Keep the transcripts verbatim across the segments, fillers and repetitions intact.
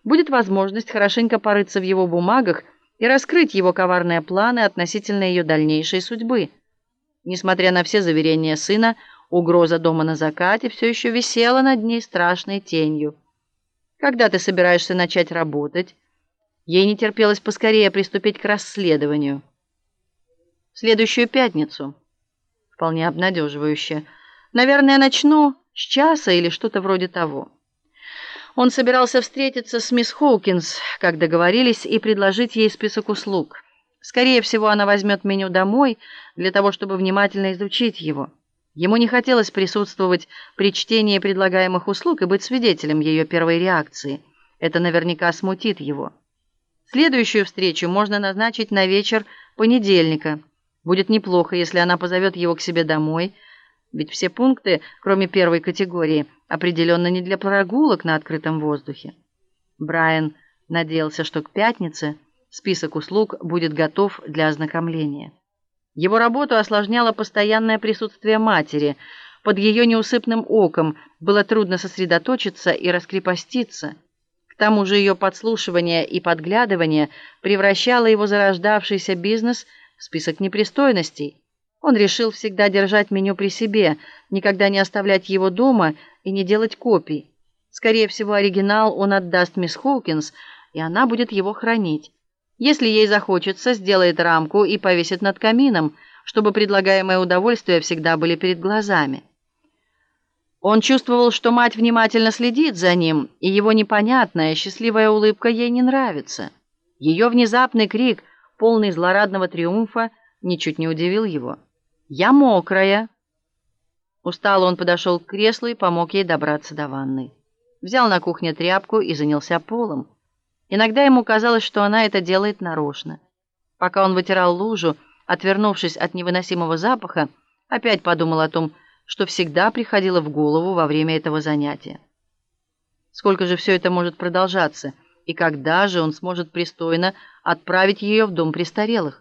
будет возможность хорошенько порыться в его бумагах и раскрыть его коварные планы относительно ее дальнейшей судьбы. Несмотря на все заверения сына, угроза дома на закате все еще висела над ней страшной тенью. «Когда ты собираешься начать работать?» Ей не терпелось поскорее приступить к расследованию. «В следующую пятницу». Вполне обнадеживающе. «Наверное, начну с часа или что-то вроде того». Он собирался встретиться с мисс Хоукинс, как договорились, и предложить ей список услуг. Скорее всего, она возьмет меню домой для того, чтобы внимательно изучить его. Ему не хотелось присутствовать при чтении предлагаемых услуг и быть свидетелем ее первой реакции. Это наверняка смутит его. Следующую встречу можно назначить на вечер понедельника. Будет неплохо, если она позовет его к себе домой, ведь все пункты, кроме первой категории, определенно не для прогулок на открытом воздухе. Брайан надеялся, что к пятнице список услуг будет готов для ознакомления. Его работу осложняло постоянное присутствие матери. Под ее неусыпным оком было трудно сосредоточиться и раскрепоститься. К тому же ее подслушивание и подглядывание превращало его зарождавшийся бизнес в список непристойностей. Он решил всегда держать меню при себе, никогда не оставлять его дома и не делать копий. Скорее всего, оригинал он отдаст мисс Хоукинс, и она будет его хранить. Если ей захочется, сделает рамку и повесит над камином, чтобы предлагаемые удовольствия всегда были перед глазами. Он чувствовал, что мать внимательно следит за ним, и его непонятная, счастливая улыбка ей не нравится. Ее внезапный крик, полный злорадного триумфа, ничуть не удивил его. «Я мокрая!» Устало он подошел к креслу и помог ей добраться до ванной. Взял на кухне тряпку и занялся полом. Иногда ему казалось, что она это делает нарочно. Пока он вытирал лужу, отвернувшись от невыносимого запаха, опять подумал о том, что всегда приходило в голову во время этого занятия. Сколько же все это может продолжаться, и когда же он сможет пристойно отправить ее в дом престарелых?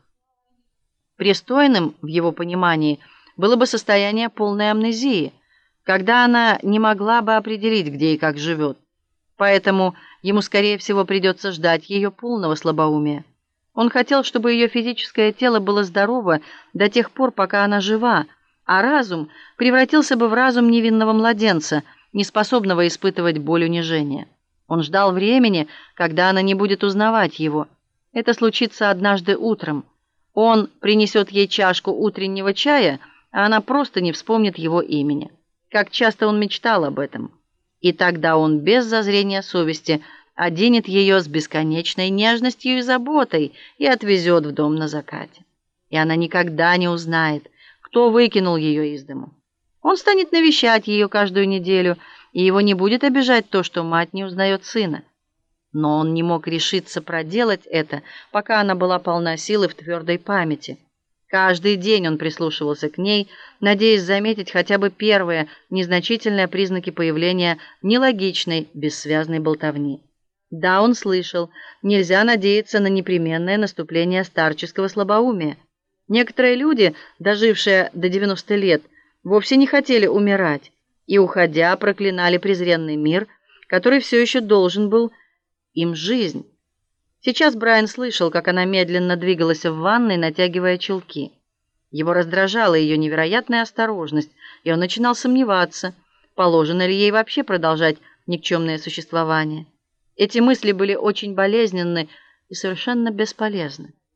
Пристойным, в его понимании, было бы состояние полной амнезии, когда она не могла бы определить, где и как живет. Поэтому ему, скорее всего, придется ждать ее полного слабоумия. Он хотел, чтобы ее физическое тело было здорово до тех пор, пока она жива, а разум превратился бы в разум невинного младенца, неспособного испытывать боль унижения. Он ждал времени, когда она не будет узнавать его. Это случится однажды утром. Он принесет ей чашку утреннего чая, а она просто не вспомнит его имени. Как часто он мечтал об этом. И тогда он без зазрения совести оденет ее с бесконечной нежностью и заботой и отвезет в дом на закате. И она никогда не узнает, кто выкинул ее из дому. Он станет навещать ее каждую неделю, и его не будет обижать то, что мать не узнает сына. Но он не мог решиться проделать это, пока она была полна силы в твердой памяти. Каждый день он прислушивался к ней, надеясь заметить хотя бы первые незначительные признаки появления нелогичной, бессвязной болтовни. Да, он слышал, нельзя надеяться на непременное наступление старческого слабоумия. Некоторые люди, дожившие до девяноста лет, вовсе не хотели умирать и, уходя, проклинали презренный мир, который все еще должен был им жизнь. Сейчас Брайан слышал, как она медленно двигалась в ванной, натягивая чулки. Его раздражала ее невероятная осторожность, и он начинал сомневаться, положено ли ей вообще продолжать никчемное существование. Эти мысли были очень болезненны и совершенно бесполезны.